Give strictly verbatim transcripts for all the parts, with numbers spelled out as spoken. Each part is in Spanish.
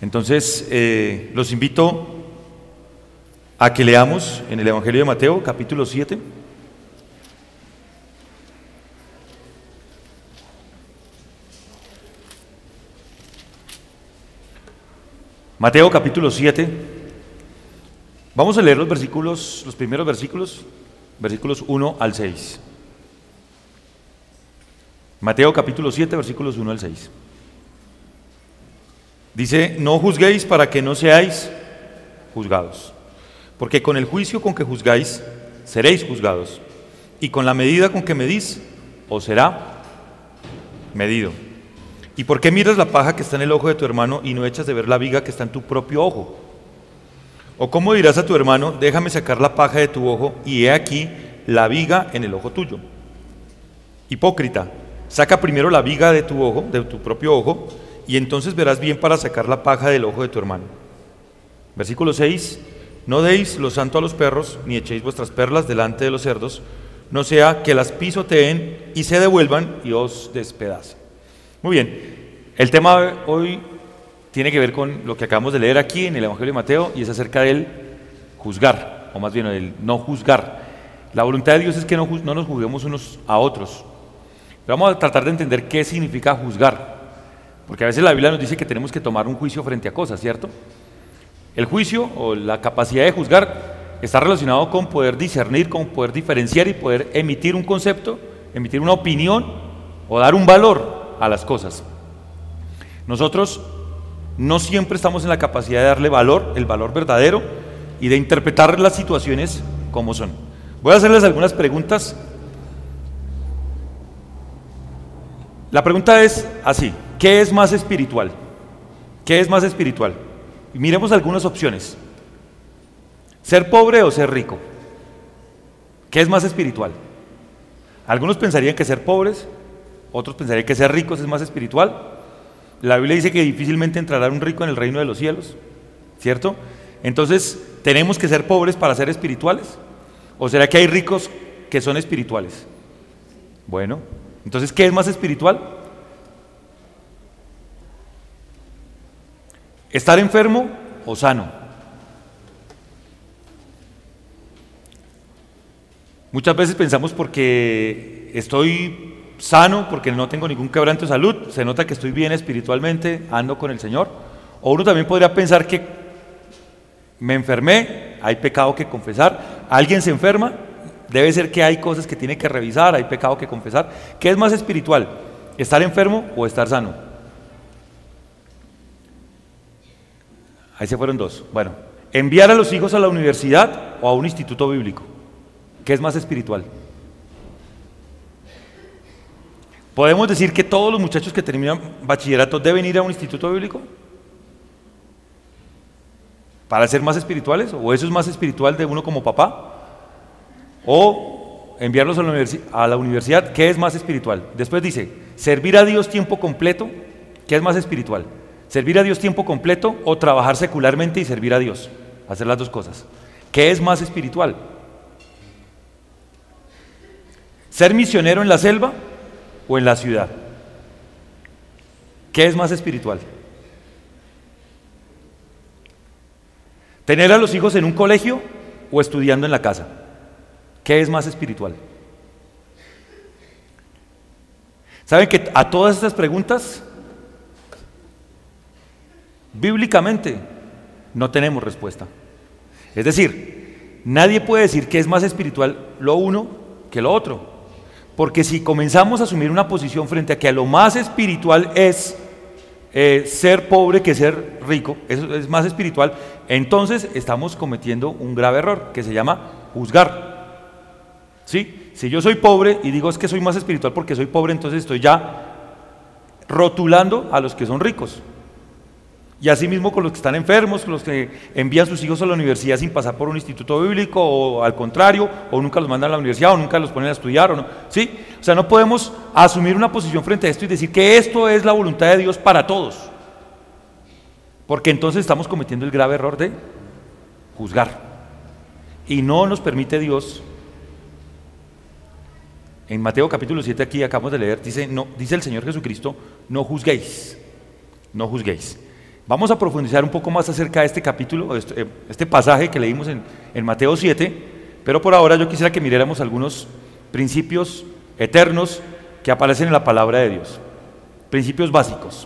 Entonces, eh, los invito a que leamos en el Evangelio de Mateo, capítulo siete. Mateo, capítulo siete. Vamos a leer los versículos, los primeros versículos, versículos uno al seis. Mateo, capítulo siete, versículos uno al seis. Dice: no juzguéis para que no seáis juzgados, porque con el juicio con que juzgáis, seréis juzgados, y con la medida con que medís, os será medido. ¿Y por qué miras la paja que está en el ojo de tu hermano y no echas de ver la viga que está en tu propio ojo? ¿O cómo dirás a tu hermano, déjame sacar la paja de tu ojo, y he aquí la viga en el ojo tuyo? Hipócrita, saca primero la viga de tu ojo, de tu propio ojo, y entonces verás bien para sacar la paja del ojo de tu hermano. Versículo seis. No deis lo santo a los perros, ni echéis vuestras perlas delante de los cerdos, no sea que las pisoteen y se devuelvan y os despedacen. Muy bien, el tema hoy tiene que ver con lo que acabamos de leer aquí en el Evangelio de Mateo, y es acerca del juzgar, o más bien del no juzgar. La voluntad de Dios es que no, no nos juzguemos unos a otros. Pero vamos a tratar de entender qué significa juzgar. Porque a veces la Biblia nos dice que tenemos que tomar un juicio frente a cosas, ¿cierto? El juicio o la capacidad de juzgar está relacionado con poder discernir, con poder diferenciar y poder emitir un concepto, emitir una opinión o dar un valor a las cosas. Nosotros no siempre estamos en la capacidad de darle valor, el valor verdadero, y de interpretar las situaciones como son. Voy a hacerles algunas preguntas. La pregunta es así: ¿qué es más espiritual? ¿Qué es más espiritual? Y miremos algunas opciones. ¿Ser pobre o ser rico? ¿Qué es más espiritual? Algunos pensarían que ser pobres, otros pensarían que ser ricos es más espiritual. La Biblia dice que difícilmente entrará un rico en el reino de los cielos, ¿cierto? Entonces, ¿tenemos que ser pobres para ser espirituales? ¿O será que hay ricos que son espirituales? Bueno, entonces, ¿qué es más espiritual? ¿Estar enfermo o sano? Muchas veces pensamos porque estoy sano, porque no tengo ningún quebranto de salud, se nota que estoy bien espiritualmente, ando con el Señor. O uno también podría pensar que me enfermé, hay pecado que confesar. Alguien se enferma, debe ser que hay cosas que tiene que revisar, hay pecado que confesar. ¿Qué es más espiritual? ¿Estar enfermo o estar sano? Ahí se fueron dos. Bueno, enviar a los hijos a la universidad o a un instituto bíblico. ¿Qué es más espiritual? ¿Podemos decir que todos los muchachos que terminan bachillerato deben ir a un instituto bíblico para ser más espirituales? ¿O eso es más espiritual de uno como papá? ¿O enviarlos a la, universi- a la universidad? ¿Qué es más espiritual? Después dice, servir a Dios tiempo completo. ¿Qué es más espiritual? ¿Servir a Dios tiempo completo o trabajar secularmente y servir a Dios? Hacer las dos cosas. ¿Qué es más espiritual? ¿Ser misionero en la selva o en la ciudad? ¿Qué es más espiritual? ¿Tener a los hijos en un colegio o estudiando en la casa? ¿Qué es más espiritual? ¿Saben que a todas estas preguntas, bíblicamente, no tenemos respuesta? Es decir, nadie puede decir que es más espiritual lo uno que lo otro. Porque si comenzamos a asumir una posición frente a que a lo más espiritual es eh, ser pobre que ser rico, eso es más espiritual, entonces estamos cometiendo un grave error que se llama juzgar. ¿Sí? Si yo soy pobre y digo es que soy más espiritual porque soy pobre, entonces estoy ya rotulando a los que son ricos. Y así mismo con los que están enfermos, con los que envían sus hijos a la universidad sin pasar por un instituto bíblico, o al contrario, o nunca los mandan a la universidad, o nunca los ponen a estudiar, o no. ¿Sí? O sea, no podemos asumir una posición frente a esto y decir que esto es la voluntad de Dios para todos, porque entonces estamos cometiendo el grave error de juzgar. Y no nos permite Dios. En Mateo capítulo siete, aquí acabamos de leer, dice, no, dice el Señor Jesucristo, no juzguéis, no juzguéis. Vamos a profundizar un poco más acerca de este capítulo, este, este pasaje que leímos en, en Mateo siete, pero por ahora yo quisiera que miráramos algunos principios eternos que aparecen en la palabra de Dios. Principios básicos.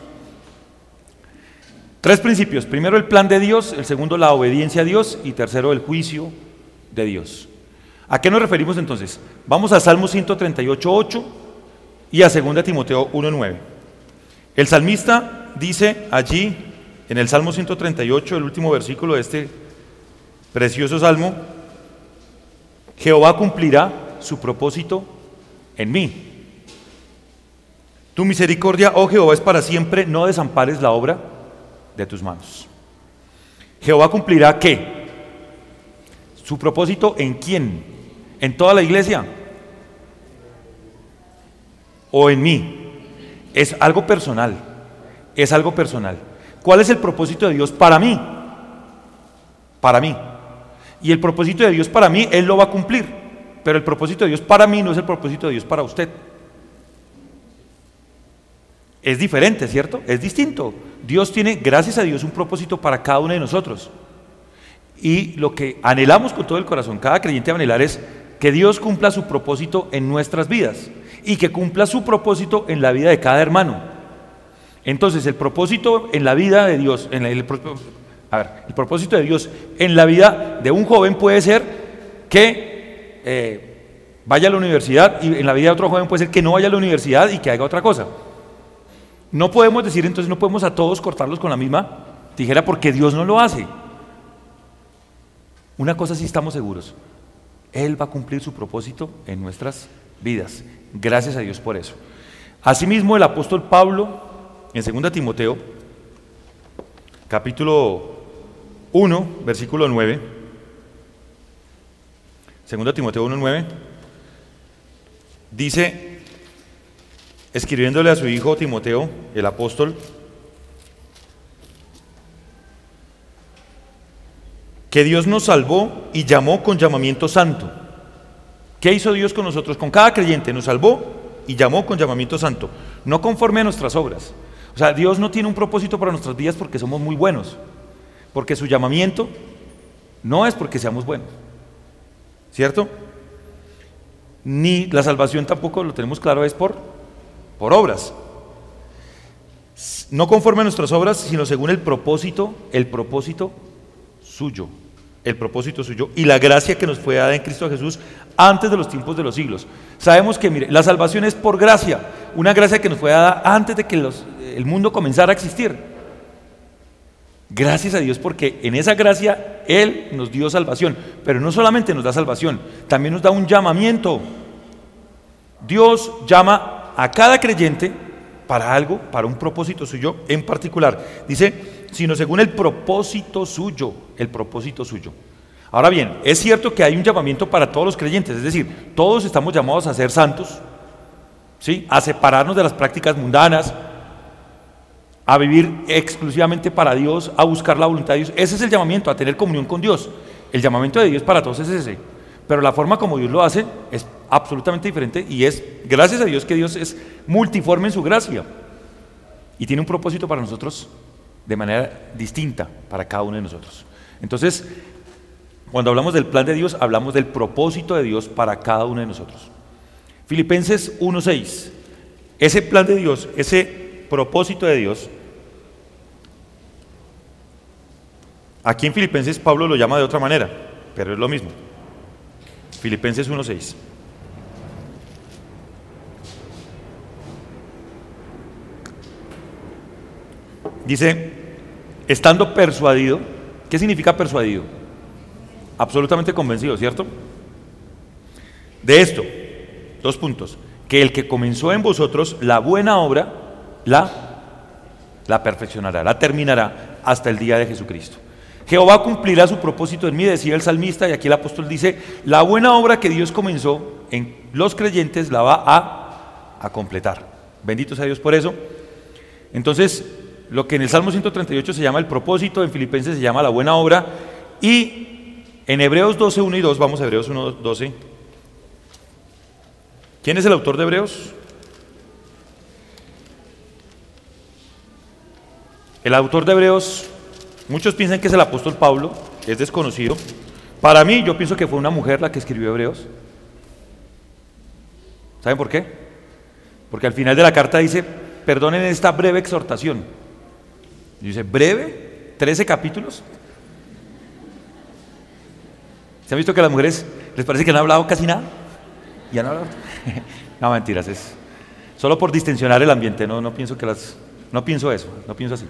Tres principios. Primero, el plan de Dios. El segundo, la obediencia a Dios. Y tercero, el juicio de Dios. ¿A qué nos referimos entonces? Vamos a Salmo ciento treinta y ocho, ocho y a segunda Timoteo uno, nueve. El salmista dice allí, en el Salmo ciento treinta y ocho, el último versículo de este precioso salmo: Jehová cumplirá su propósito en mí. Tu misericordia, oh Jehová, es para siempre, no desampares la obra de tus manos. Jehová cumplirá ¿qué? Su propósito ¿en quién? ¿En toda la iglesia? ¿O en mí? Es algo personal, es algo personal. ¿Cuál es el propósito de Dios para mí? Para mí. Y el propósito de Dios para mí, Él lo va a cumplir. Pero el propósito de Dios para mí no es el propósito de Dios para usted. Es diferente, ¿cierto? Es distinto. Dios tiene, gracias a Dios, un propósito para cada uno de nosotros. Y lo que anhelamos con todo el corazón, cada creyente va a anhelar, es que Dios cumpla su propósito en nuestras vidas y que cumpla su propósito en la vida de cada hermano. Entonces, el propósito en la vida de Dios, en el, a ver, el propósito de Dios en la vida de un joven puede ser que eh, vaya a la universidad, y en la vida de otro joven puede ser que no vaya a la universidad y que haga otra cosa. No podemos decir, entonces no podemos a todos cortarlos con la misma tijera porque Dios no lo hace. Una cosa sí estamos seguros: Él va a cumplir su propósito en nuestras vidas. Gracias a Dios por eso. Asimismo, el apóstol Pablo, en segunda Timoteo, capítulo uno, versículo nueve, segunda Timoteo uno, nueve, dice, escribiéndole a su hijo Timoteo, el apóstol, que Dios nos salvó y llamó con llamamiento santo. ¿Qué hizo Dios con nosotros? Con cada creyente nos salvó y llamó con llamamiento santo, no conforme a nuestras obras. O sea, Dios no tiene un propósito para nuestras vidas porque somos muy buenos, porque su llamamiento no es porque seamos buenos, ¿cierto? Ni la salvación tampoco, lo tenemos claro, es por, por obras. No conforme a nuestras obras, sino según el propósito, el propósito suyo, el propósito suyo y la gracia que nos fue dada en Cristo Jesús antes de los tiempos de los siglos. Sabemos que, mire, la salvación es por gracia, una gracia que nos fue dada antes de que los, el mundo comenzara a existir. Gracias a Dios, porque en esa gracia Él nos dio salvación, pero no solamente nos da salvación, también nos da un llamamiento. Dios llama a cada creyente para algo, para un propósito suyo en particular. Dice, sino según el propósito suyo, el propósito suyo. Ahora bien, es cierto que hay un llamamiento para todos los creyentes, es decir, todos estamos llamados a ser santos, ¿sí? A separarnos de las prácticas mundanas, a vivir exclusivamente para Dios, a buscar la voluntad de Dios. Ese es el llamamiento, a tener comunión con Dios. El llamamiento de Dios para todos es ese, pero la forma como Dios lo hace es absolutamente diferente y es, gracias a Dios, que Dios es multiforme en su gracia y tiene un propósito para nosotros de manera distinta para cada uno de nosotros. Entonces, cuando hablamos del plan de Dios, hablamos del propósito de Dios para cada uno de nosotros. Filipenses uno, seis. Ese plan de Dios, ese propósito de Dios, aquí en Filipenses Pablo lo llama de otra manera, pero es lo mismo. Filipenses uno, seis. Dice, estando persuadido. ¿Qué significa persuadido? Absolutamente convencido, ¿cierto? De esto, dos puntos: que el que comenzó en vosotros la buena obra, la, la perfeccionará, la terminará hasta el día de Jesucristo. Jehová cumplirá su propósito en mí, decía el salmista, y aquí el apóstol dice, la buena obra que Dios comenzó en los creyentes la va a, a completar. Bendito sea Dios por eso. Entonces, lo que en el Salmo ciento treinta y ocho se llama el propósito, en Filipenses se llama la buena obra, y en Hebreos doce, uno y dos, vamos a Hebreos uno, doce. ¿Quién es el autor de Hebreos? El autor de Hebreos, muchos piensan que es el apóstol Pablo, es desconocido. Para mí, yo pienso que fue una mujer la que escribió Hebreos. ¿Saben por qué? Porque al final de la carta dice, perdonen esta breve exhortación. Y dice, ¿breve? ¿trece capítulos? ¿Se han visto que a las mujeres les parece que no han hablado casi nada? ¿Ya no han hablado? No, mentiras, es solo por distensionar el ambiente, no, no pienso que las, no pienso eso, no pienso así.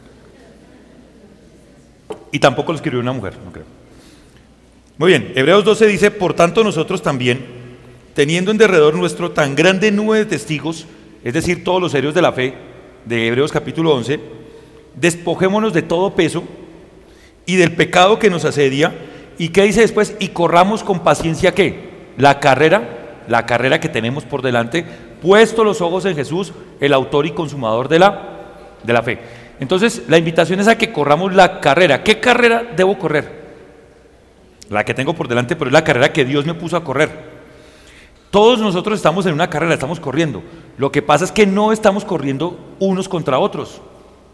Y tampoco lo escribió una mujer, no creo. Muy bien, Hebreos doce dice, por tanto nosotros también, teniendo en derredor nuestro tan grande nube de testigos, es decir, todos los serios de la fe, de Hebreos capítulo once, despojémonos de todo peso y del pecado que nos asedia. ¿Y qué dice después? Y corramos con paciencia, ¿qué? La carrera, la carrera que tenemos por delante, puesto los ojos en Jesús, el autor y consumador de la, de la fe. Entonces, la invitación es a que corramos la carrera. ¿Qué carrera debo correr? La que tengo por delante, pero es la carrera que Dios me puso a correr. Todos nosotros estamos en una carrera, estamos corriendo. Lo que pasa es que no estamos corriendo unos contra otros.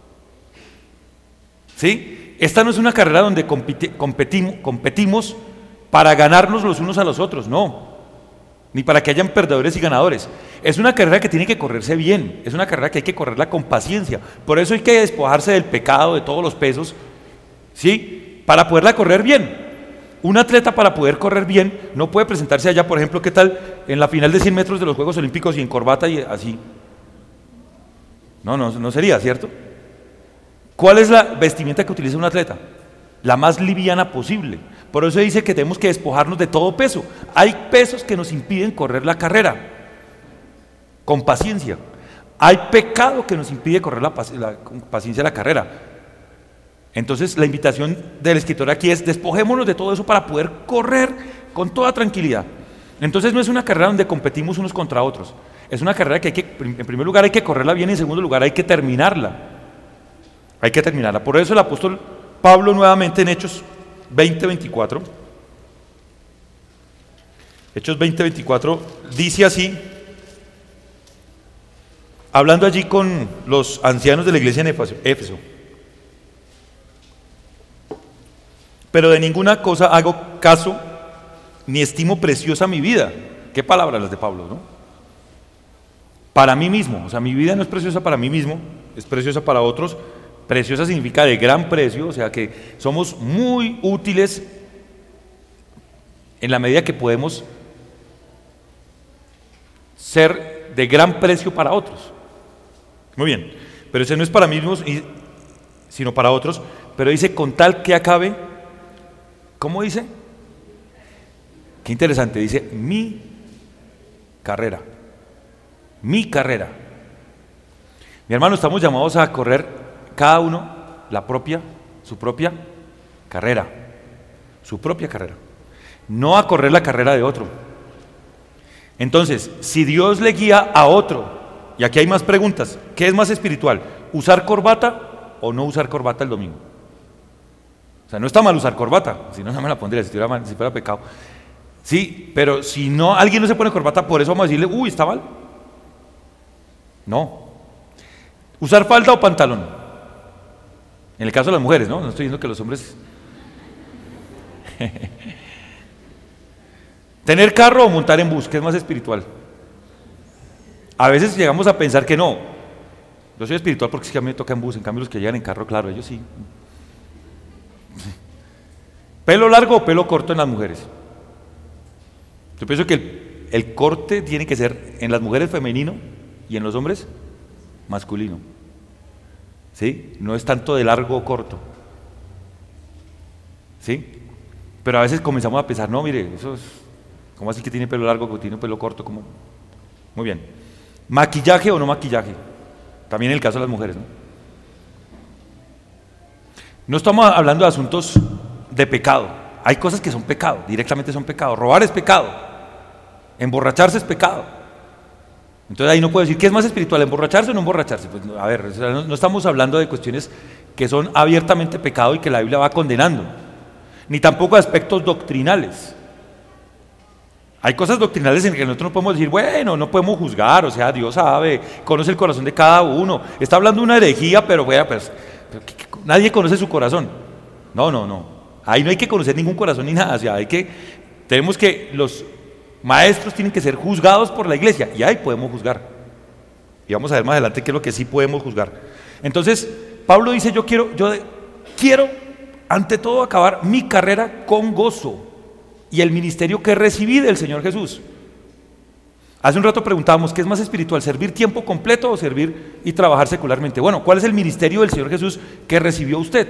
¿Sí? Esta no es una carrera donde compiti- competimos, competimos para ganarnos los unos a los otros, no. Ni para que hayan perdedores y ganadores. Es una carrera que tiene que correrse bien, es una carrera que hay que correrla con paciencia. Por eso hay que despojarse del pecado, de todos los pesos, ¿sí? Para poderla correr bien. Un atleta, para poder correr bien, no puede presentarse allá, por ejemplo, ¿qué tal? En la final de cien metros de los Juegos Olímpicos y en corbata y así. No, no, no sería, ¿cierto? ¿Cuál es la vestimenta que utiliza un atleta? La más liviana posible. Por eso dice que tenemos que despojarnos de todo peso. Hay pesos que nos impiden correr la carrera con paciencia. Hay pecado que nos impide correr la, la, con paciencia la carrera. Entonces la invitación del escritor aquí es despojémonos de todo eso para poder correr con toda tranquilidad. Entonces no es una carrera donde competimos unos contra otros. Es una carrera que hay que, en primer lugar hay que correrla bien y en segundo lugar hay que terminarla. Hay que terminarla. Por eso el apóstol Pablo nuevamente en Hechos veinte veinticuatro, Hechos veinte veinticuatro dice así, hablando allí con los ancianos de la iglesia en Éfeso: pero de ninguna cosa hago caso, ni estimo preciosa mi vida. Qué palabras las de Pablo, ¿no? Para mí mismo, o sea, mi vida no es preciosa para mí mismo, es preciosa para otros. Preciosa significa de gran precio, o sea que somos muy útiles en la medida que podemos ser de gran precio para otros. Muy bien, pero ese no es para mí mismo, sino para otros. Pero dice, con tal que acabe, ¿cómo dice? Qué interesante, dice, mi carrera, mi carrera. Mi hermano, estamos llamados a correr cada uno la propia, su propia carrera, su propia carrera, no a correr la carrera de otro. Entonces, si Dios le guía a otro, y aquí hay más preguntas, ¿qué es más espiritual? ¿Usar corbata o no usar corbata el domingo? O sea, no está mal usar corbata, si no, no me la pondría, si fuera, mal, si fuera pecado. Sí, pero si no, alguien no se pone corbata, por eso vamos a decirle, uy, ¿está mal? No. ¿Usar falda o pantalón? En el caso de las mujeres, ¿no? No estoy diciendo que los hombres... ¿Tener carro o montar en bus? ¿Qué es más espiritual? A veces llegamos a pensar que no. Yo soy espiritual porque es que a mí me toca en bus, en cambio los que llegan en carro, claro, ellos sí. ¿Pelo largo o pelo corto en las mujeres? Yo pienso que el, el corte tiene que ser en las mujeres femenino y en los hombres masculino. ¿Sí? No es tanto de largo o corto. ¿Sí? Pero a veces comenzamos a pensar, no, mire, eso es, ¿cómo así que tiene pelo largo o tiene pelo corto? ¿Cómo? Muy bien. ¿Maquillaje o no maquillaje? También en el caso de las mujeres, ¿no? No estamos hablando de asuntos de pecado. Hay cosas que son pecado, directamente son pecado. Robar es pecado. Emborracharse es pecado. Entonces ahí no puedo decir, ¿qué es más espiritual, emborracharse o no emborracharse? Pues a ver, no, no estamos hablando de cuestiones que son abiertamente pecado y que la Biblia va condenando, ni tampoco de aspectos doctrinales. Hay cosas doctrinales en que nosotros no podemos decir, bueno, no podemos juzgar, o sea, Dios sabe, conoce el corazón de cada uno. Está hablando de una herejía, pero bueno, pues nadie conoce su corazón. No, no, no. Ahí no hay que conocer ningún corazón ni nada. O sea, hay que, tenemos que, los maestros tienen que ser juzgados por la iglesia y ahí podemos juzgar. Y vamos a ver más adelante qué es lo que sí podemos juzgar. Entonces, Pablo dice, yo quiero, yo quiero ante todo acabar mi carrera con gozo y el ministerio que recibí del Señor Jesús. Hace un rato preguntábamos, ¿qué es más espiritual? ¿Servir tiempo completo o servir y trabajar secularmente? Bueno, ¿cuál es el ministerio del Señor Jesús que recibió usted?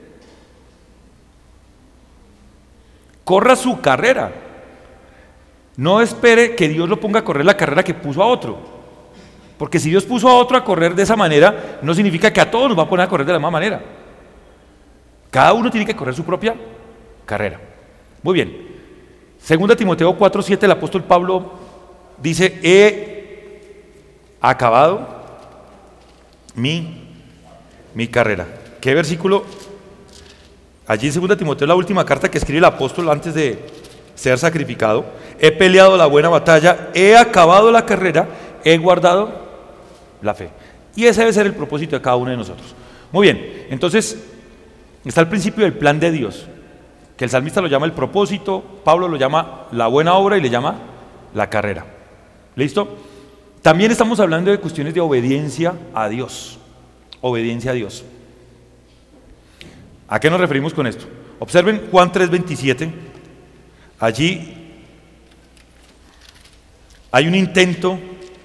Corra su carrera. No espere que Dios lo ponga a correr la carrera que puso a otro. Porque si Dios puso a otro a correr de esa manera, no significa que a todos nos va a poner a correr de la misma manera. Cada uno tiene que correr su propia carrera. Muy bien. Segunda Timoteo cuatro siete, el apóstol Pablo dice, he acabado mi, mi carrera. ¿Qué versículo? Allí en Segunda Timoteo, la última carta que escribe el apóstol antes de ser sacrificado. He peleado la buena batalla, he acabado la carrera, he guardado la fe. Y ese debe ser el propósito de cada uno de nosotros. Muy bien, entonces está el principio del plan de Dios, que el salmista lo llama el propósito, Pablo lo llama la buena obra y le llama la carrera. ¿Listo? También estamos hablando de cuestiones de obediencia a Dios. Obediencia a Dios. ¿A qué nos referimos con esto? Observen Juan tres veintisiete. Allí hay un intento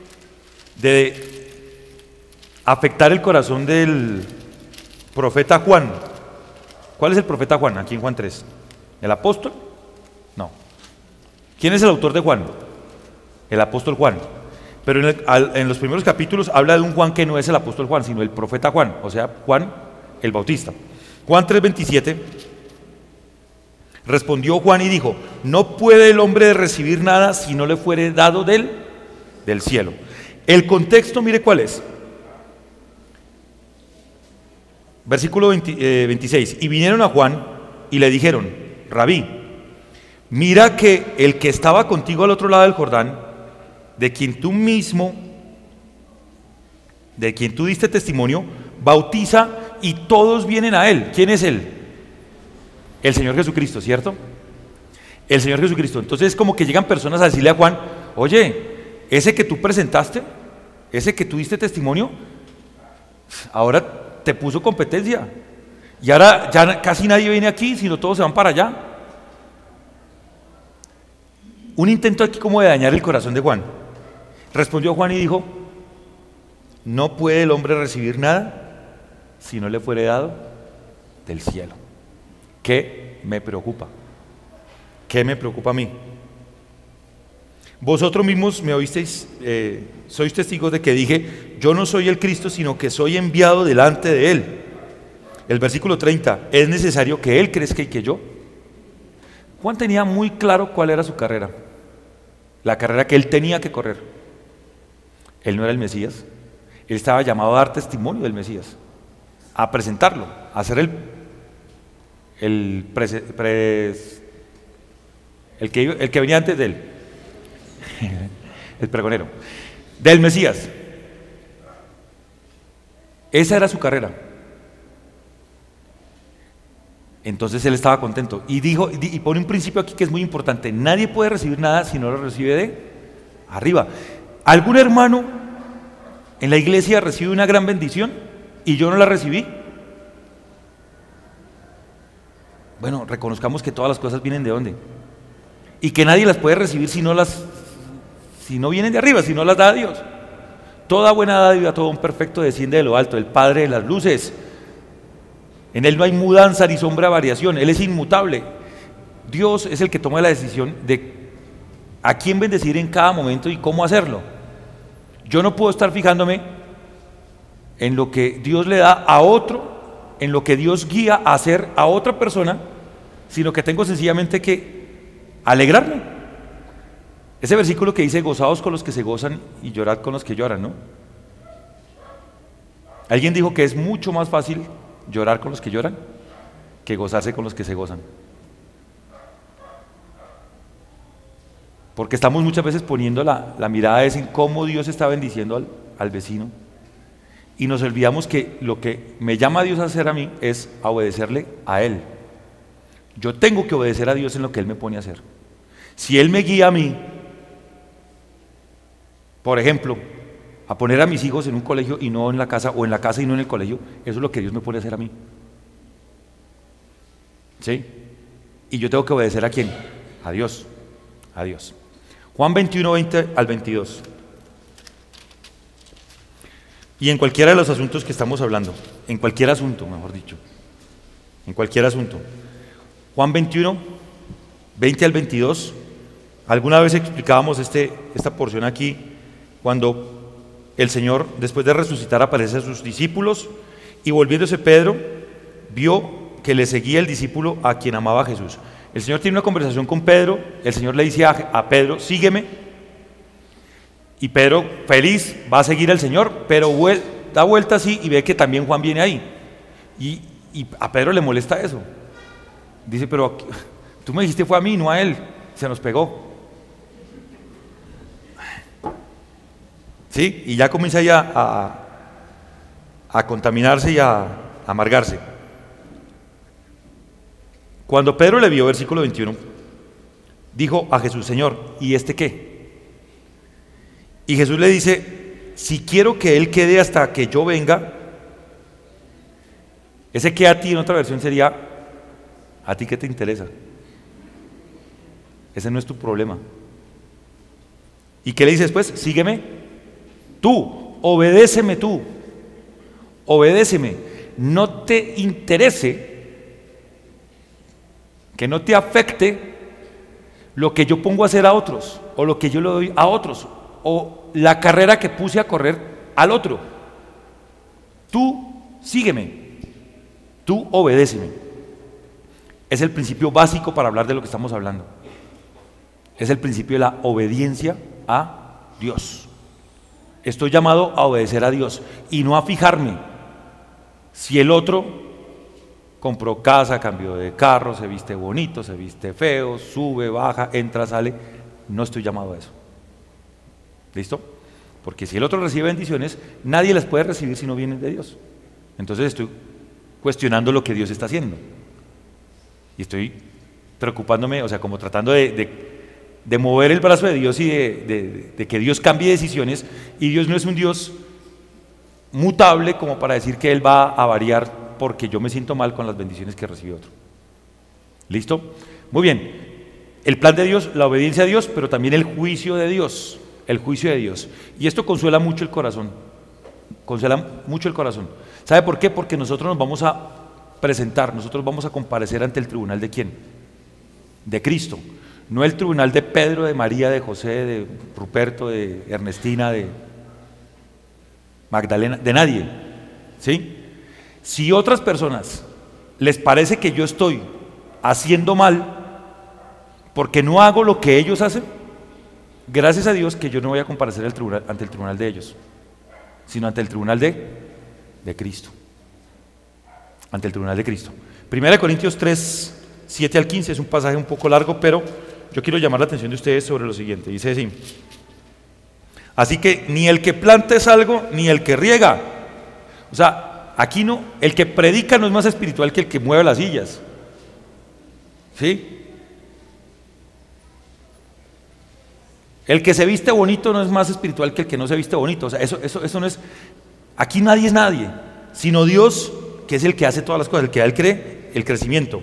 de afectar el corazón del profeta Juan. ¿Cuál es el profeta Juan aquí en Juan tres? ¿El apóstol? No. ¿Quién es el autor de Juan? El apóstol Juan. Pero en, el, al, en los primeros capítulos habla de un Juan que no es el apóstol Juan, sino el profeta Juan, o sea, Juan el Bautista. Juan tres veintisiete, respondió Juan y dijo, no puede el hombre recibir nada si no le fuere dado del, del cielo. El contexto, mire cuál es. Versículo veinte, eh, veintiséis, y vinieron a Juan y le dijeron, Rabí, mira que el que estaba contigo al otro lado del Jordán, de quien tú mismo, de quien tú diste testimonio, bautiza y todos vienen a él. ¿Quién es él? El Señor Jesucristo, ¿cierto? El Señor Jesucristo. Entonces es como que llegan personas a decirle a Juan, oye, ese que tú presentaste, ese que tú diste testimonio, ahora te puso competencia. Y ahora ya casi nadie viene aquí, sino todos se van para allá. Un intento aquí como de dañar el corazón de Juan. Respondió Juan y dijo, no puede el hombre recibir nada si no le fuere dado del cielo. ¿Qué me preocupa? ¿Qué me preocupa a mí? Vosotros mismos me oísteis, eh, sois testigos de que dije, yo no soy el Cristo, sino que soy enviado delante de él. El versículo treinta, es necesario que él crezca y que yo. Juan tenía muy claro cuál era su carrera, la carrera que él tenía que correr. Él no era el Mesías, él estaba llamado a dar testimonio del Mesías, a presentarlo, a ser el el, prese, pres, el, que, el que venía antes de él, el pregonero, del Mesías. Esa era su carrera. Entonces él estaba contento y dijo, y pone un principio aquí que es muy importante: nadie puede recibir nada si no lo recibe de arriba. ¿Algún hermano en la iglesia recibe una gran bendición y yo no la recibí? Bueno, reconozcamos que todas las cosas vienen de ¿dónde? Y que nadie las puede recibir si no las, si no vienen de arriba, si no las da Dios. Toda buena dádiva, todo un perfecto desciende de lo alto, el Padre de las luces. En Él no hay mudanza ni sombra de variación, Él es inmutable. Dios es el que toma la decisión de a quién bendecir en cada momento y cómo hacerlo. Yo no puedo estar fijándome en lo que Dios le da a otro, en lo que Dios guía a hacer a otra persona, sino que tengo sencillamente que alegrarme. Ese versículo que dice, gozaos con los que se gozan y llorad con los que lloran, ¿no? Alguien dijo que es mucho más fácil llorar con los que lloran que gozarse con los que se gozan. Porque estamos muchas veces poniendo la, la mirada es en cómo Dios está bendiciendo al, al vecino Y nos olvidamos que lo que me llama a Dios a hacer a mí es a obedecerle a Él. Yo tengo que obedecer a Dios en lo que Él me pone a hacer. Si Él me guía a mí, por ejemplo, a poner a mis hijos en un colegio y no en la casa, o en la casa y no en el colegio, eso es lo que Dios me pone a hacer a mí. ¿Sí? Y yo tengo que obedecer ¿a quién? A Dios. A Dios. Juan veintiuno, veinte al veintidós. Y en cualquiera de los asuntos que estamos hablando, en cualquier asunto, mejor dicho, en cualquier asunto. Juan veintiuno, veinte al veintidós. Alguna vez explicábamos este, esta porción aquí, cuando el Señor, después de resucitar, aparece a sus discípulos, y volviéndose Pedro, vio que le seguía el discípulo a quien amaba a Jesús. El Señor tiene una conversación con Pedro, el Señor le dice a, a Pedro, sígueme, y Pedro, feliz, va a seguir al Señor, pero vuel, da vuelta así y ve que también Juan viene ahí, y, y a Pedro le molesta eso. Dice, pero tú me dijiste fue a mí, no a él, se nos pegó. ¿Sí? Y ya comienza ya a, a, a contaminarse y a, a amargarse. Cuando Pedro le vio, versículo veintiuno, dijo a Jesús, Señor, ¿y este qué? Y Jesús le dice, si quiero que él quede hasta que yo venga, ese que a ti en otra versión sería, ¿a ti qué te interesa? Ese no es tu problema. ¿Y qué le dice después? Sígueme tú, obedéceme tú, obedéceme, no te interese, que no te afecte lo que yo pongo a hacer a otros, o lo que yo le doy a otros, o la carrera que puse a correr al otro. Tú sígueme, tú obedéceme. Es el principio básico para hablar de lo que estamos hablando. Es el principio de la obediencia a Dios. Estoy llamado a obedecer a Dios y no a fijarme si el otro compró casa, cambió de carro, se viste bonito, se viste feo, sube, baja, entra, sale. No estoy llamado a eso. ¿Listo? Porque si el otro recibe bendiciones, nadie las puede recibir si no vienen de Dios. Entonces estoy cuestionando lo que Dios está haciendo. Y estoy preocupándome, o sea, como tratando de, de, de mover el brazo de Dios y de, de, de que Dios cambie decisiones. Y Dios no es un Dios mutable como para decir que Él va a variar porque yo me siento mal con las bendiciones que recibe otro. ¿Listo? Muy bien. El plan de Dios, la obediencia a Dios, pero también el juicio de Dios. El juicio de Dios. Y esto consuela mucho el corazón. Consuela mucho el corazón. ¿Sabe por qué? Porque nosotros nos vamos a presentar, nosotros vamos a comparecer ante el tribunal de ¿quién? De Cristo. No el tribunal de Pedro, de María, de José, de Ruperto, de Ernestina, de Magdalena, de nadie. ¿Sí? Si otras personas les parece que yo estoy haciendo mal porque no hago lo que ellos hacen, gracias a Dios que yo no voy a comparecer al tribunal, ante el tribunal de ellos, sino ante el tribunal de, de Cristo. Ante el tribunal de Cristo. Primera de Corintios tres, siete al quince es un pasaje un poco largo, pero yo quiero llamar la atención de ustedes sobre lo siguiente. Dice así: así que ni el que planta es algo, ni el que riega. O sea, aquí no, el que predica no es más espiritual que el que mueve las sillas. ¿Sí? El que se viste bonito no es más espiritual que el que no se viste bonito. O sea, eso, eso, eso no es. Aquí nadie es nadie, sino Dios, que es el que hace todas las cosas, el que da el, cre, el crecimiento.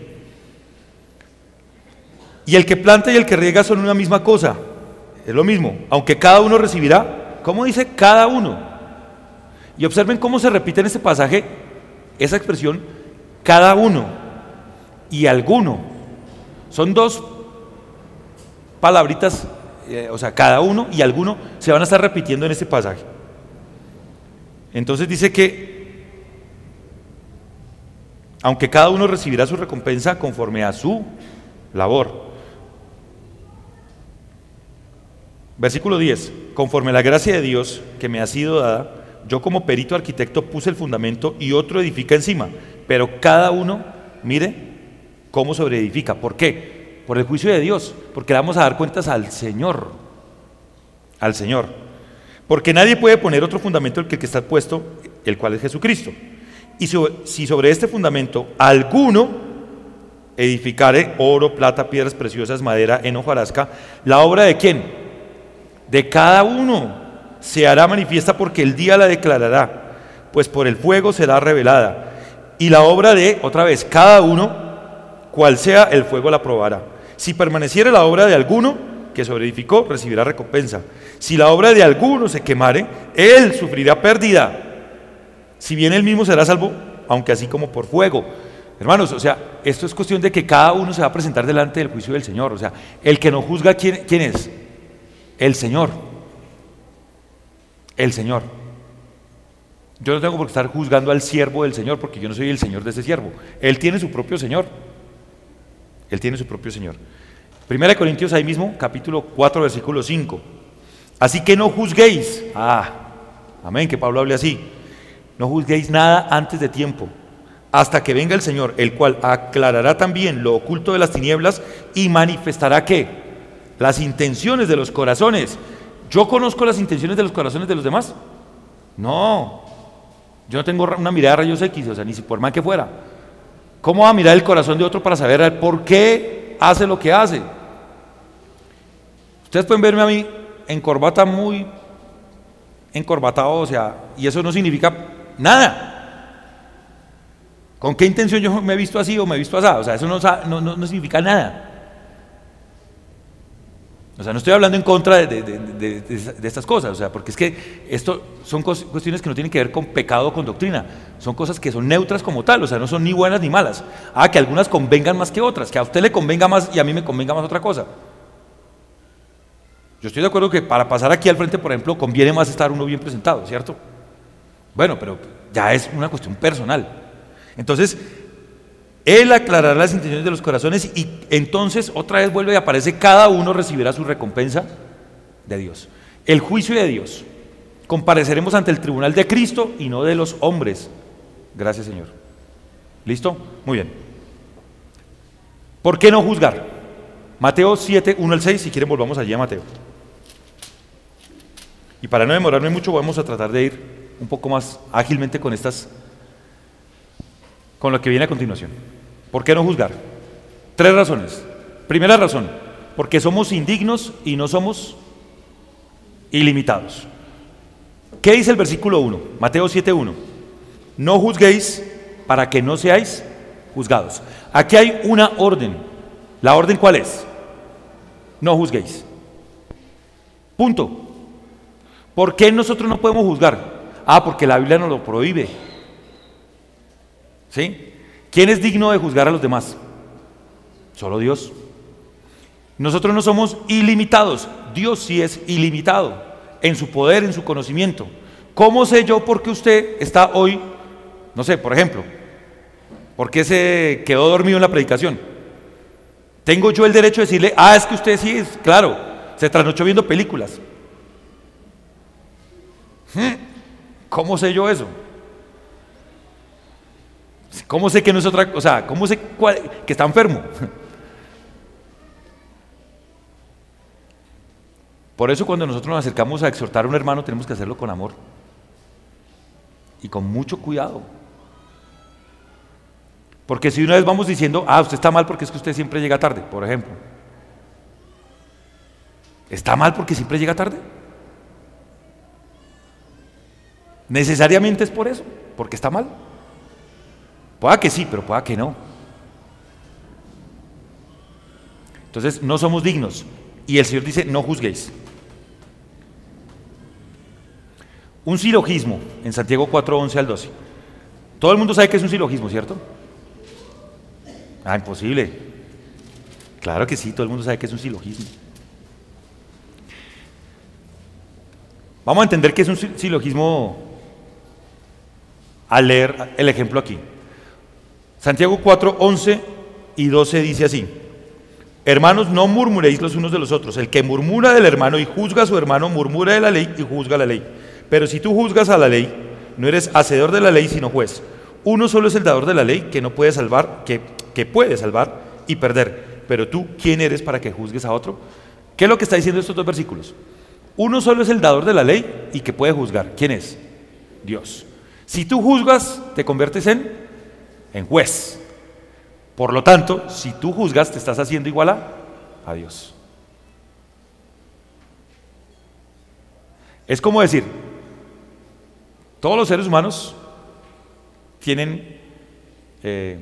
Y el que planta y el que riega son una misma cosa, es lo mismo, aunque cada uno recibirá, ¿cómo dice? Cada uno. Y observen cómo se repite en este pasaje esa expresión, cada uno y alguno. Son dos palabritas, eh, o sea, cada uno y alguno se van a estar repitiendo en este pasaje. Entonces dice que aunque cada uno recibirá su recompensa conforme a su labor. Versículo diez, conforme a la gracia de Dios que me ha sido dada, yo como perito arquitecto puse el fundamento y otro edifica encima, pero cada uno, mire cómo sobreedifica. ¿Por qué? Por el juicio de Dios, porque le vamos a dar cuentas al Señor, al Señor. Porque nadie puede poner otro fundamento que el que está puesto, el cual es Jesucristo. Y sobre, si sobre este fundamento alguno edificare oro, plata, piedras preciosas, madera, heno, hojarasca, ¿la obra de quién? De cada uno se hará manifiesta, porque el día la declarará, pues por el fuego será revelada. Y la obra de, otra vez, cada uno, cual sea, el fuego la probará. Si permaneciere la obra de alguno que sobreedificó, recibirá recompensa. Si la obra de alguno se quemare, él sufrirá pérdida, si bien él mismo será salvo, aunque así como por fuego. Hermanos, o sea, esto es cuestión de que cada uno se va a presentar delante del juicio del Señor. O sea, el que no juzga, ¿quién, quién es? El Señor. El Señor. Yo no tengo por qué estar juzgando al siervo del Señor, porque yo no soy el Señor de ese siervo. Él tiene su propio Señor. Él tiene su propio Señor. Primera de Corintios, ahí mismo, capítulo cuatro, versículo cinco. Así que no juzguéis. Ah, amén, que Pablo hable así. No juzguéis nada antes de tiempo, hasta que venga el Señor, el cual aclarará también lo oculto de las tinieblas y manifestará ¿qué? Las intenciones de los corazones. ¿Yo conozco las intenciones de los corazones de los demás? No. Yo no tengo una mirada de rayos X, o sea, ni si por más que fuera. ¿Cómo va a mirar el corazón de otro para saber por qué hace lo que hace? Ustedes pueden verme a mí en corbata muy encorbatado, o sea, y eso no significa nada. ¿Con qué intención yo me he visto así o me he visto así? O sea, eso no, no, no, no significa nada. O sea, no estoy hablando en contra de, de, de, de, de estas cosas, o sea, porque es que esto son cuestiones que no tienen que ver con pecado o con doctrina, son cosas que son neutras como tal, o sea, no son ni buenas ni malas. Ah, que algunas convengan más que otras, que a usted le convenga más y a mí me convenga más otra cosa. Yo estoy de acuerdo que para pasar aquí al frente, por ejemplo, conviene más estar uno bien presentado, ¿cierto? Bueno, pero ya es una cuestión personal. Entonces, Él aclarará las intenciones de los corazones y entonces otra vez vuelve y aparece, cada uno recibirá su recompensa de Dios. El juicio de Dios. Compareceremos ante el tribunal de Cristo y no de los hombres. Gracias, Señor. ¿Listo? Muy bien. ¿Por qué no juzgar? Mateo siete, uno al seis, si quieren volvamos allí a Mateo. Y para no demorarme mucho vamos a tratar de ir un poco más ágilmente con estas, con lo que viene a continuación. ¿Por qué no juzgar? Tres razones. Primera razón, porque somos indignos y no somos ilimitados. ¿Qué dice el versículo uno? Mateo siete, uno. No juzguéis para que no seáis juzgados. Aquí hay una orden. ¿La orden cuál es? No juzguéis. Punto. ¿Por qué nosotros no podemos juzgar? Ah, porque la Biblia nos lo prohíbe. ¿Sí? ¿Quién es digno de juzgar a los demás? Solo Dios. Nosotros no somos ilimitados. Dios sí es ilimitado en su poder, en su conocimiento. ¿Cómo sé yo por qué usted está hoy, no sé, por ejemplo, por qué se quedó dormido en la predicación? ¿Tengo yo el derecho de decirle, ah, es que usted sí es, claro, se trasnochó viendo películas? ¿Cómo sé yo eso? ¿Cómo sé que no es otra cosa? O sea, ¿cómo sé cuál, que está enfermo? Por eso cuando nosotros nos acercamos a exhortar a un hermano tenemos que hacerlo con amor y con mucho cuidado. Porque si una vez vamos diciendo, ah, usted está mal porque es que usted siempre llega tarde, por ejemplo. ¿Está mal porque siempre llega tarde? ¿Necesariamente es por eso? ¿Porque está mal? Pueda que sí, pero pueda que no. Entonces no somos dignos. Y el Señor dice, no juzguéis. Un silogismo en Santiago cuatro, once al doce. Todo el mundo sabe que es un silogismo, ¿cierto? Ah, imposible. Claro que sí, todo el mundo sabe que es un silogismo. Vamos a entender que es un silogismo al leer el ejemplo aquí. Santiago cuatro, once y doce dice así: hermanos, no murmuréis los unos de los otros. El que murmura del hermano y juzga a su hermano, murmura de la ley y juzga la ley. Pero si tú juzgas a la ley, no eres hacedor de la ley, sino juez. Uno solo es el dador de la ley, que no puede salvar, que, que puede salvar y perder. Pero tú, ¿quién eres para que juzgues a otro? ¿Qué es lo que está diciendo estos dos versículos? Uno solo es el dador de la ley y que puede juzgar. ¿Quién es? Dios. Si tú juzgas, te conviertes en, en juez. Por lo tanto, si tú juzgas, te estás haciendo igual a, a Dios. Es como decir, todos los seres humanos tienen eh,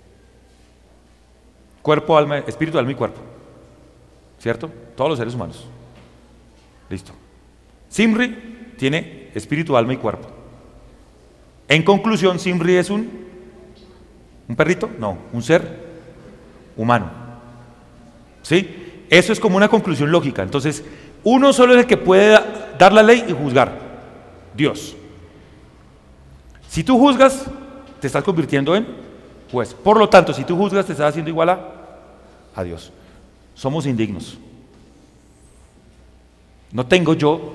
cuerpo, alma, espíritu, alma y cuerpo, ¿cierto? Todos los seres humanos. Listo. Simri tiene espíritu, alma y cuerpo. En conclusión, Simri es un, un perrito, no, un ser humano. ¿Sí? Eso es como una conclusión lógica. Entonces, uno solo es el que puede dar la ley y juzgar, Dios. Si tú juzgas, te estás convirtiendo en juez. Por lo tanto, si tú juzgas, te estás haciendo igual a, a Dios. Somos indignos. No tengo yo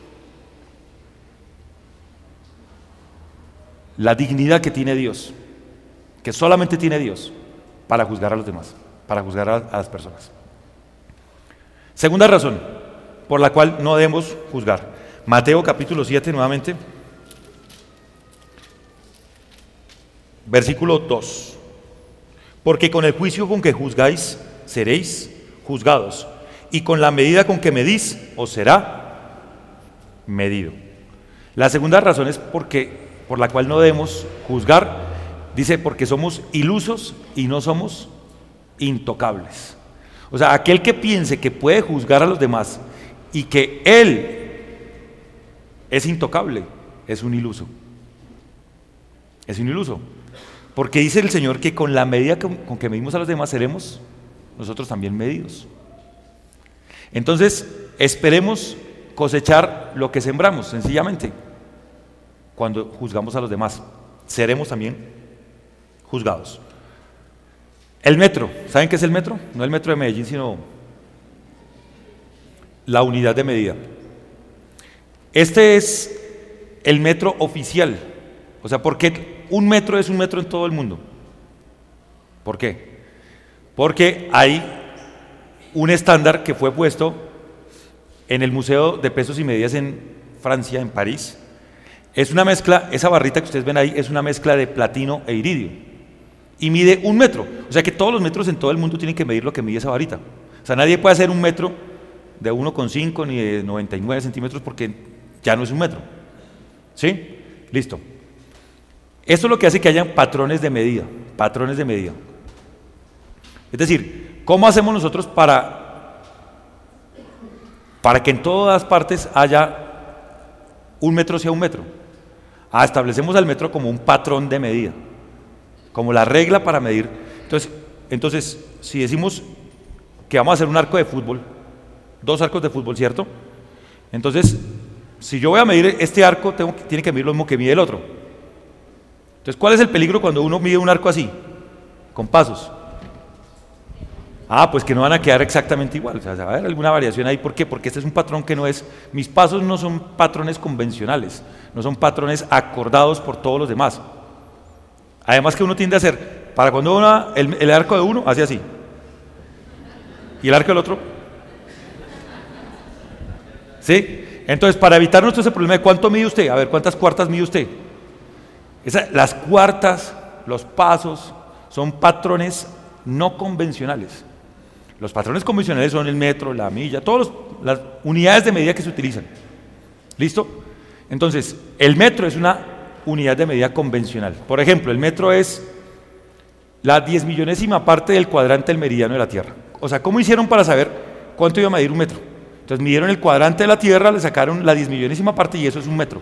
la dignidad que tiene Dios, que solamente tiene Dios, para juzgar a los demás, para juzgar a, a las personas. Segunda razón por la cual no debemos juzgar. Mateo capítulo siete nuevamente. Versículo dos. Porque con el juicio con que juzgáis, seréis juzgados, y con la medida con que medís, os será medido. La segunda razón es porque, por la cual no debemos juzgar, dice, porque somos ilusos y no somos intocables. O sea, aquel que piense que puede juzgar a los demás y que él es intocable, es un iluso. Es un iluso. Porque dice el Señor que con la medida con, con que medimos a los demás seremos nosotros también medidos. Entonces, esperemos cosechar lo que sembramos, sencillamente. Cuando juzgamos a los demás, seremos también juzgados. El metro, ¿saben qué es el metro? No el metro de Medellín, sino la unidad de medida. Este es el metro oficial. O sea, ¿por qué un metro es un metro en todo el mundo? ¿Por qué? Porque hay un estándar que fue puesto en el Museo de Pesos y Medidas en Francia, en París. Es una mezcla, esa barrita que ustedes ven ahí es una mezcla de platino e iridio y mide un metro. O sea que todos los metros en todo el mundo tienen que medir lo que mide esa varita. O sea, nadie puede hacer un metro de uno coma cinco ni de noventa y nueve centímetros porque ya no es un metro. ¿Sí? Listo. Esto es lo que hace que haya patrones de medida, patrones de medida. Es decir, ¿cómo hacemos nosotros para, para que en todas partes haya un metro sea un metro? Ah, establecemos al metro como un patrón de medida, como la regla para medir. Entonces, entonces, si decimos que vamos a hacer un arco de fútbol, dos arcos de fútbol, ¿cierto? Entonces, si yo voy a medir este arco, tengo, tiene que medir lo mismo que mide el otro. Entonces, ¿cuál es el peligro cuando uno mide un arco así, con pasos? Ah, pues que no van a quedar exactamente igual, o sea, va a haber alguna variación ahí. ¿Por qué? Porque este es un patrón que no es, mis pasos no son patrones convencionales, no son patrones acordados por todos los demás. Además que uno tiende a hacer, para cuando uno, el, el arco de uno hace así, y el arco del otro, ¿sí? Entonces, para evitar nuestro ese problema de cuánto mide usted, a ver, ¿cuántas cuartas mide usted? Esa, las cuartas, los pasos, son patrones no convencionales. Los patrones convencionales son el metro, la milla, todas las unidades de medida que se utilizan. ¿Listo? Entonces, el metro es una unidad de medida convencional. Por ejemplo, el metro es la diez millonésima parte del cuadrante del meridiano de la Tierra. O sea, ¿cómo hicieron para saber cuánto iba a medir un metro? Entonces, midieron el cuadrante de la Tierra, le sacaron la diez millonésima parte y eso es un metro.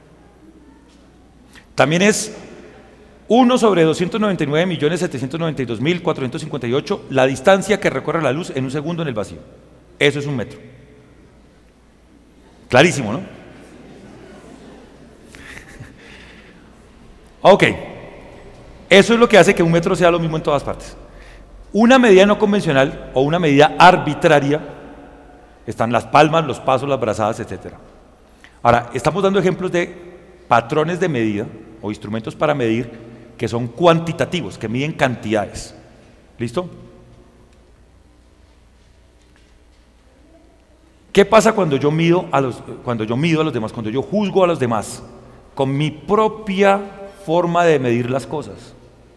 También es uno sobre doscientos noventa y nueve millones setecientos noventa y dos mil cuatrocientos cincuenta y ocho la distancia que recorre la luz en un segundo en el vacío. Eso es un metro. Clarísimo, ¿no? Ok. Eso es lo que hace que un metro sea lo mismo en todas partes. Una medida no convencional o una medida arbitraria, están las palmas, los pasos, las brazadas, etcétera. Ahora, estamos dando ejemplos de patrones de medida o instrumentos para medir que son cuantitativos, que miden cantidades. ¿Listo? ¿Qué pasa cuando yo mido a los, cuando yo mido a los demás, cuando yo juzgo a los demás? con mi propia forma de medir las cosas.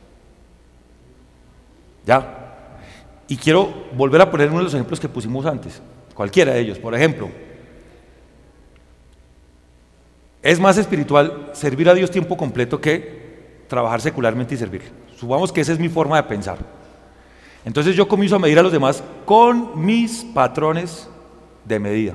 ¿Ya? Y quiero volver a poner uno de los ejemplos que pusimos antes, cualquiera de ellos. Por ejemplo, es más espiritual servir a Dios tiempo completo que trabajar secularmente y servirle. Supongamos que esa es mi forma de pensar. Entonces yo comienzo a medir a los demás con mis patrones de medida.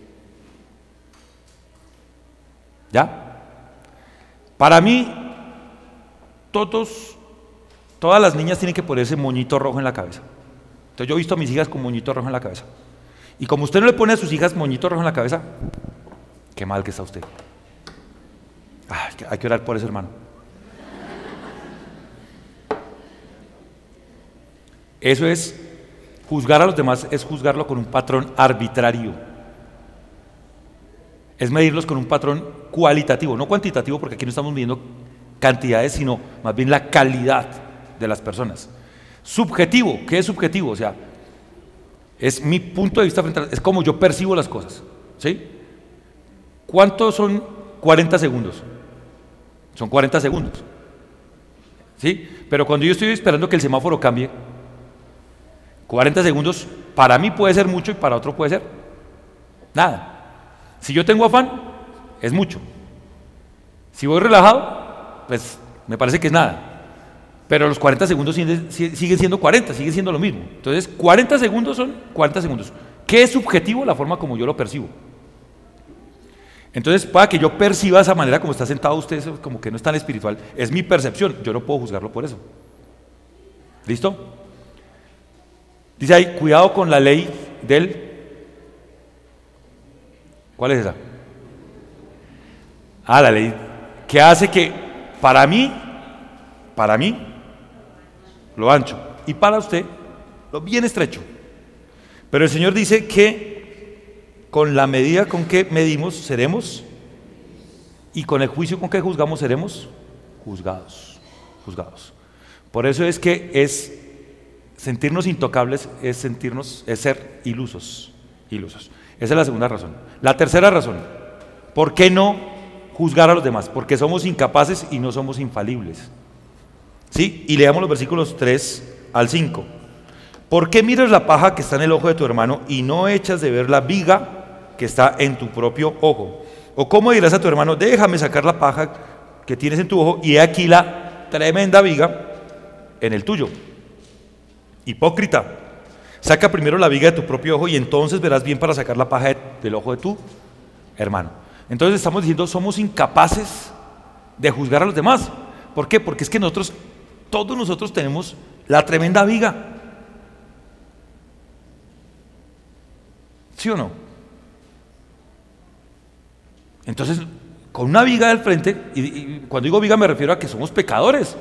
¿Ya? Para mí, todos, todas las niñas tienen que ponerse moñito rojo en la cabeza. Entonces yo he visto a mis hijas con moñito rojo en la cabeza. Y como usted no le pone a sus hijas moñito rojo en la cabeza, qué mal que está usted. Ah, hay que orar por eso, hermano. Eso es, juzgar a los demás es juzgarlo con un patrón arbitrario. Es medirlos con un patrón cualitativo, no cuantitativo, porque aquí no estamos midiendo cantidades, sino más bien la calidad de las personas. Subjetivo, ¿qué es subjetivo? O sea, es mi punto de vista frente a, es como yo percibo las cosas, ¿sí? ¿Cuántos son cuarenta segundos? Son cuarenta segundos, ¿sí? Pero cuando yo estoy esperando que el semáforo cambie, cuarenta segundos para mí puede ser mucho y para otro puede ser nada. Si yo tengo afán, es mucho. Si voy relajado, pues me parece que es nada. Pero los cuarenta segundos siguen, siguen siendo cuarenta, siguen siendo lo mismo. Entonces, cuarenta segundos son cuarenta segundos. ¿Qué es subjetivo? La forma como yo lo percibo. Entonces, para que yo perciba esa manera como está sentado usted, como que no es tan espiritual, es mi percepción. Yo no puedo juzgarlo por eso. ¿Listo? Dice ahí, cuidado con la ley del... ¿Cuál es esa? Ah, la ley que hace que para mí, para mí, lo ancho, y para usted, lo bien estrecho. Pero el Señor dice que con la medida con que medimos seremos, y con el juicio con que juzgamos seremos juzgados, juzgados. Por eso es que es sentirnos intocables, es sentirnos, es ser ilusos, ilusos. Esa es la segunda razón. La tercera razón, ¿por qué no juzgar a los demás? Porque somos incapaces y no somos infalibles. ¿Sí? Y leamos los versículos tres al cinco. ¿Por qué miras la paja que está en el ojo de tu hermano y no echas de ver la viga que está en tu propio ojo? ¿O cómo dirás a tu hermano, déjame sacar la paja que tienes en tu ojo y he aquí la tremenda viga en el tuyo? Hipócrita, saca primero la viga de tu propio ojo y entonces verás bien para sacar la paja de, del ojo de tu hermano. Entonces estamos diciendo, somos incapaces de juzgar a los demás. ¿Por qué? Porque es que nosotros, todos nosotros tenemos la tremenda viga. ¿Sí o no? Entonces, con una viga del frente, y, y cuando digo viga me refiero a que somos pecadores.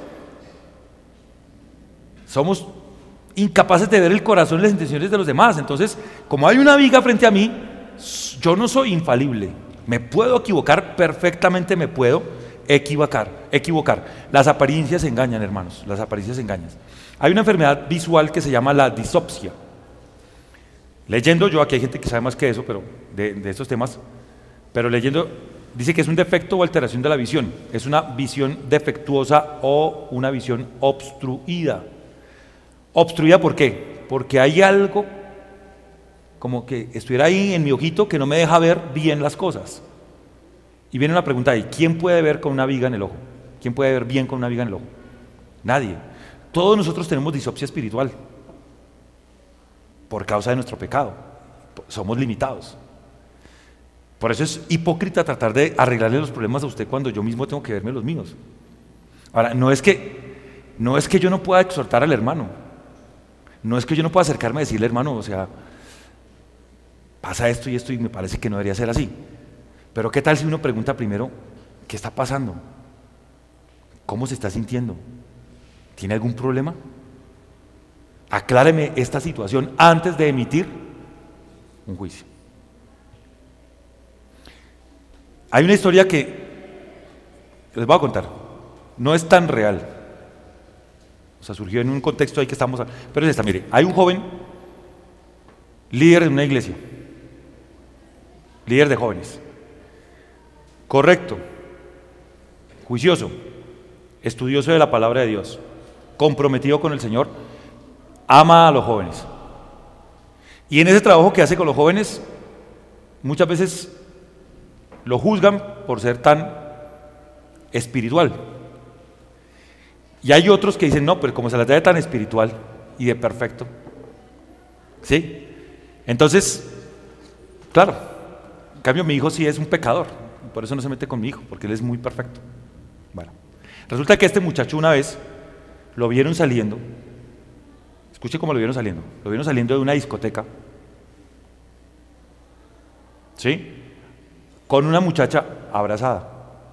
Somos incapaces de ver el corazón y las intenciones de los demás. Entonces, como hay una viga frente a mí, yo no soy infalible. Me puedo equivocar, perfectamente me puedo equivocar, equivocar. Las apariencias engañan, hermanos, las apariencias engañan. Hay una enfermedad visual que se llama la disopsia. Leyendo yo, aquí hay gente que sabe más que eso, pero de, de estos temas, pero leyendo, dice que es un defecto o alteración de la visión. Es una visión defectuosa o una visión obstruida. ¿Obstruida por qué? Porque hay algo como que estuviera ahí en mi ojito que no me deja ver bien las cosas. Y viene una pregunta ahí, ¿quién puede ver con una viga en el ojo? ¿Quién puede ver bien con una viga en el ojo? Nadie. Todos nosotros tenemos disopsia espiritual por causa de nuestro pecado. Somos limitados. Por eso es hipócrita tratar de arreglarle los problemas a usted cuando yo mismo tengo que verme los míos. Ahora, no es que, no es que yo no pueda exhortar al hermano. No es que yo no pueda acercarme a decirle, hermano, o sea, pasa esto y esto y me parece que no debería ser así. Pero ¿qué tal si uno pregunta primero, ¿qué está pasando? ¿Cómo se está sintiendo? ¿Tiene algún problema? Acláreme esta situación antes de emitir un juicio. Hay una historia que les voy a contar, no es tan real. O sea, surgió en un contexto ahí que estamos, pero es esta, mire, hay un joven líder de una iglesia, líder de jóvenes, correcto, juicioso, estudioso de la palabra de Dios, comprometido con el Señor, ama a los jóvenes. Y en ese trabajo que hace con los jóvenes, muchas veces lo juzgan por ser tan espiritual. Y hay otros que dicen, no, pero como se las da de tan espiritual y de perfecto, ¿sí? Entonces, claro, en cambio mi hijo sí es un pecador, por eso no se mete con mi hijo, porque él es muy perfecto. Bueno, resulta que este muchacho una vez lo vieron saliendo, escuche cómo lo vieron saliendo, lo vieron saliendo de una discoteca, ¿sí? Con una muchacha abrazada.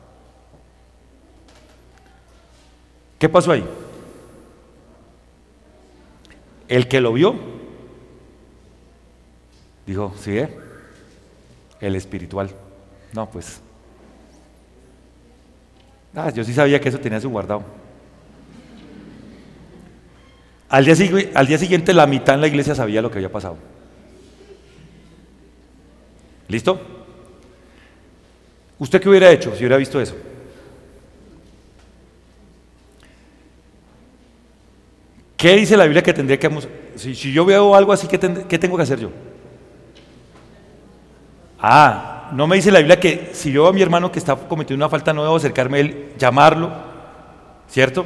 ¿Qué pasó ahí? El que lo vio dijo, ¿sí? ¿Eh? El espiritual. No, pues. Ah, yo sí sabía que eso tenía su guardado. Al día, al día siguiente la mitad en la iglesia sabía lo que había pasado. ¿Listo? ¿Usted qué hubiera hecho si hubiera visto eso? ¿Qué dice la Biblia que tendría que hacer? Si, si yo veo algo así, ¿qué, ten, ¿qué tengo que hacer yo? Ah, no me dice la Biblia que si yo veo a mi hermano que está cometiendo una falta, no debo acercarme a él, llamarlo, ¿cierto?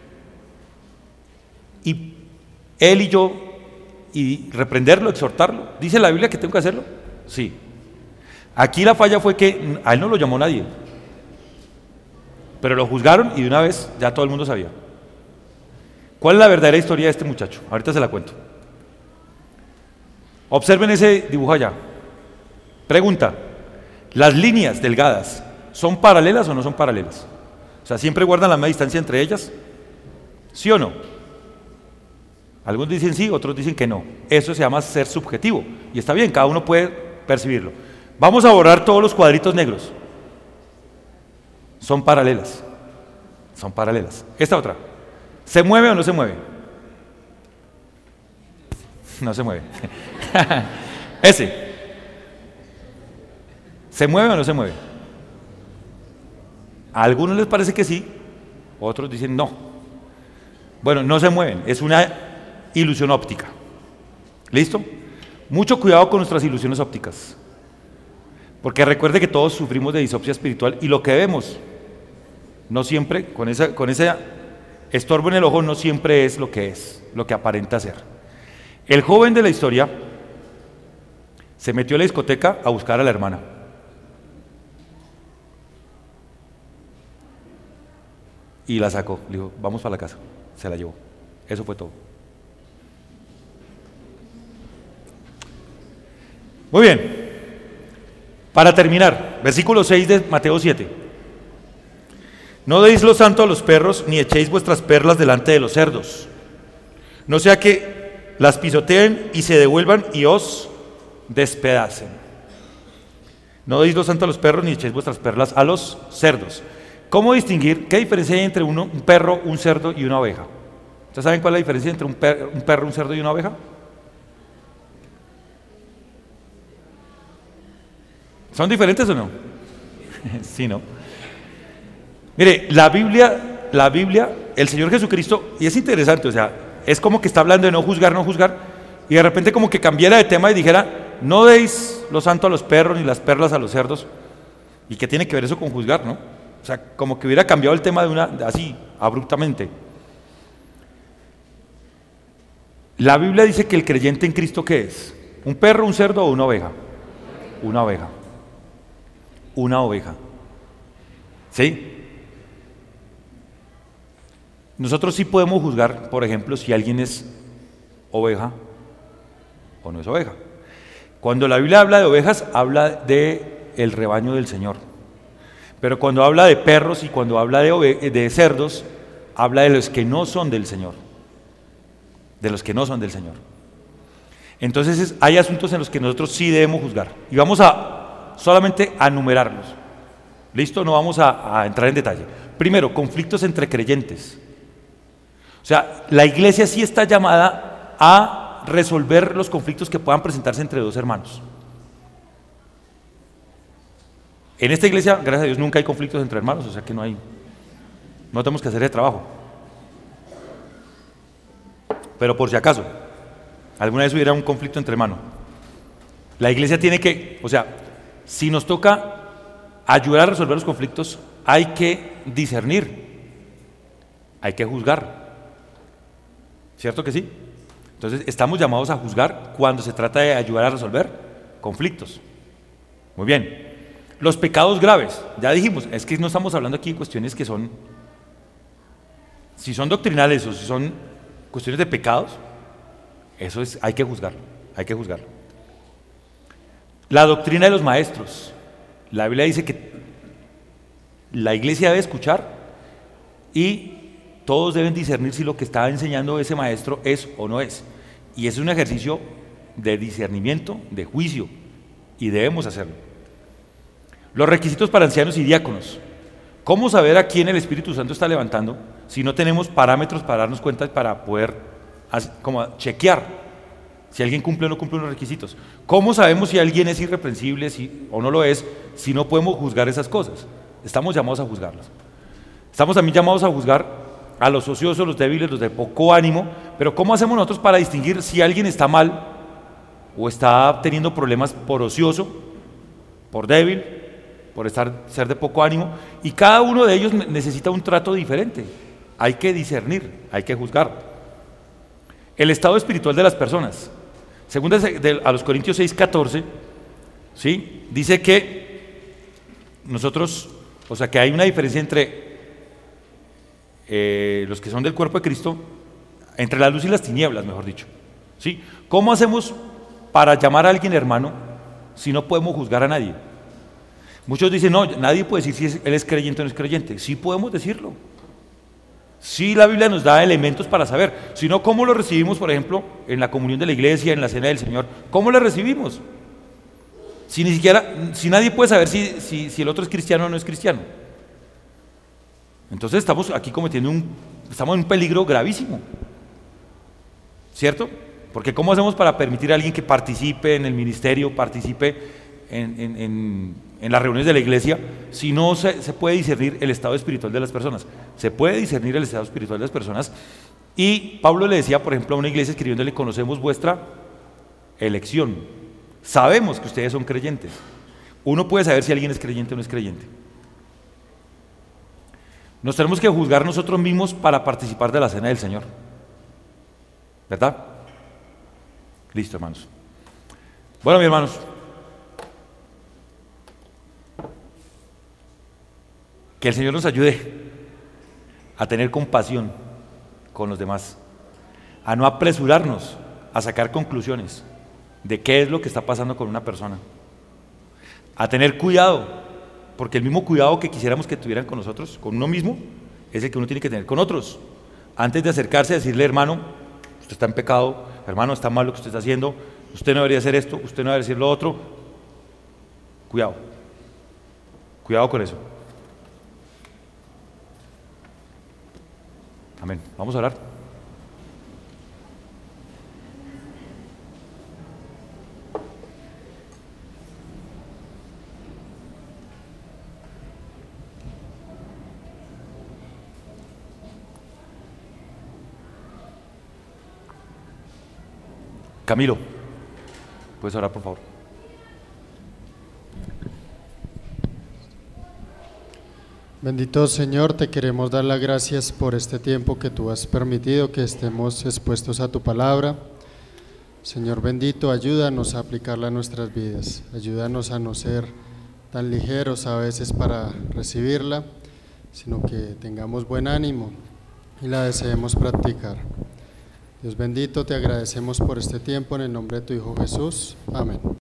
Y él y yo, y reprenderlo, exhortarlo. ¿Dice la Biblia que tengo que hacerlo? Sí. Aquí la falla fue que a él no lo llamó nadie, pero lo juzgaron y de una vez ya todo el mundo sabía. ¿Cuál es la verdadera historia de este muchacho? Ahorita se la cuento. Observen ese dibujo allá. Pregunta, ¿las líneas delgadas son paralelas o no son paralelas? O sea, ¿siempre guardan la misma distancia entre ellas? ¿Sí o no? Algunos dicen sí, otros dicen que no. Eso se llama ser subjetivo. Y está bien, cada uno puede percibirlo. Vamos a borrar todos los cuadritos negros. Son paralelas. Son paralelas. Esta otra. ¿Se mueve o no se mueve? No se mueve. Ese. ¿Se mueve o no se mueve? A algunos les parece que sí, otros dicen no. Bueno, no se mueven, es una ilusión óptica. ¿Listo? Mucho cuidado con nuestras ilusiones ópticas. Porque recuerde que todos sufrimos de disopsia espiritual y lo que vemos, no siempre, con esa, con ese estorbo en el ojo, no siempre es lo que es, lo que aparenta ser. El joven de la historia se metió a la discoteca a buscar a la hermana. Y la sacó, le dijo, vamos para la casa, se la llevó. Eso fue todo. Muy bien. Para terminar, versículo seis de Mateo siete. No deis lo santo a los perros, ni echéis vuestras perlas delante de los cerdos, no sea que las pisoteen y se devuelvan y os despedacen. No deis lo santo a los perros, ni echéis vuestras perlas a los cerdos. ¿Cómo distinguir? ¿Qué diferencia hay entre uno, un perro, un cerdo y una oveja? ¿Ustedes saben cuál es la diferencia entre un, per, un perro, un cerdo y una oveja? ¿Son diferentes o no? Sí, ¿no? Mire, la Biblia, la Biblia, el Señor Jesucristo, y es interesante, o sea, es como que está hablando de no juzgar, no juzgar, y de repente como que cambiara de tema y dijera, no deis lo santo a los perros ni las perlas a los cerdos. ¿Y qué tiene que ver eso con juzgar, no? O sea, como que hubiera cambiado el tema de una, así, abruptamente. La Biblia dice que el creyente en Cristo, ¿qué es? ¿Un perro, un cerdo o una oveja? Una oveja. Una oveja. ¿Sí? Nosotros sí podemos juzgar, por ejemplo, si alguien es oveja o no es oveja. Cuando la Biblia habla de ovejas, habla de el rebaño del Señor. Pero cuando habla de perros y cuando habla de, ove- de cerdos, habla de los que no son del Señor. De los que no son del Señor. Entonces es, hay asuntos en los que nosotros sí debemos juzgar. Y vamos a solamente a numerarlos. ¿Listo? No vamos a, a entrar en detalle. Primero, conflictos entre creyentes. O sea, la iglesia sí está llamada a resolver los conflictos que puedan presentarse entre dos hermanos. En esta iglesia, gracias a Dios, nunca hay conflictos entre hermanos, o sea que no hay, No tenemos que hacer ese trabajo. Pero por si acaso, alguna vez hubiera un conflicto entre hermanos, la iglesia tiene que, o sea, si nos toca ayudar a resolver los conflictos, hay que discernir, hay que juzgar. ¿Cierto que sí? Entonces, estamos llamados a juzgar cuando se trata de ayudar a resolver conflictos. Muy bien. Los pecados graves, ya dijimos, es que no estamos hablando aquí de cuestiones que son, si son doctrinales o si son cuestiones de pecados, eso es, hay que juzgarlo, hay que juzgarlo. La doctrina de los maestros, la Biblia dice que la iglesia debe escuchar y todos deben discernir si lo que está enseñando ese maestro es o no es. Y es un ejercicio de discernimiento, de juicio, y debemos hacerlo. Los requisitos para ancianos y diáconos. ¿Cómo saber a quién el Espíritu Santo está levantando si no tenemos parámetros para darnos cuenta, para poder como chequear si alguien cumple o no cumple unos requisitos? ¿Cómo sabemos si alguien es irreprensible si, o no lo es si no podemos juzgar esas cosas? Estamos llamados a juzgarlas. Estamos también llamados a juzgar a los ociosos, los débiles, los de poco ánimo, pero ¿cómo hacemos nosotros para distinguir si alguien está mal o está teniendo problemas por ocioso, por débil, por estar, ser de poco ánimo? Y cada uno de ellos necesita un trato diferente. Hay que discernir, hay que juzgar. El estado espiritual de las personas. Según a los Corintios seis, catorce, ¿sí? Dice que nosotros, o sea que hay una diferencia entre eh, los que son del cuerpo de Cristo, entre la luz y las tinieblas, mejor dicho, ¿sí? ¿Cómo hacemos para llamar a alguien hermano si no podemos juzgar a nadie? Muchos dicen, no, nadie puede decir si es, él es creyente o no es creyente. Sí podemos decirlo. Sí, la Biblia nos da elementos para saber. Si no, ¿cómo lo recibimos, por ejemplo, en la comunión de la iglesia, en la cena del Señor? ¿Cómo lo recibimos? Si ni siquiera, si nadie puede saber si, si, si el otro es cristiano o no es cristiano. Entonces estamos aquí cometiendo un, estamos en un peligro gravísimo. ¿Cierto? Porque ¿cómo hacemos para permitir a alguien que participe en el ministerio, participe en, en, en, en las reuniones de la iglesia, si no se, se puede discernir el estado espiritual de las personas? Se puede discernir el estado espiritual de las personas. Y Pablo le decía, por ejemplo, a una iglesia escribiéndole, conocemos vuestra elección. Sabemos que ustedes son creyentes. Uno puede saber si alguien es creyente o no es creyente. Nos tenemos que juzgar nosotros mismos para participar de la cena del Señor. ¿Verdad? Listo, hermanos. Bueno, mis hermanos, que el Señor nos ayude a tener compasión con los demás, a no apresurarnos a sacar conclusiones de qué es lo que está pasando con una persona, a tener cuidado, porque el mismo cuidado que quisiéramos que tuvieran con nosotros, con uno mismo, es el que uno tiene que tener con otros. Antes de acercarse a decirle, hermano, usted está en pecado, hermano, está mal lo que usted está haciendo, usted no debería hacer esto, usted no debería decir lo otro, cuidado, cuidado con eso. Amén. Vamos a orar. Camilo, ¿puedes orar, por favor? Bendito Señor, te queremos dar las gracias por este tiempo que tú has permitido que estemos expuestos a tu palabra. Señor bendito, ayúdanos a aplicarla a nuestras vidas, ayúdanos a no ser tan ligeros a veces para recibirla, sino que tengamos buen ánimo y la deseemos practicar. Dios bendito, te agradecemos por este tiempo en el nombre de tu Hijo Jesús. Amén.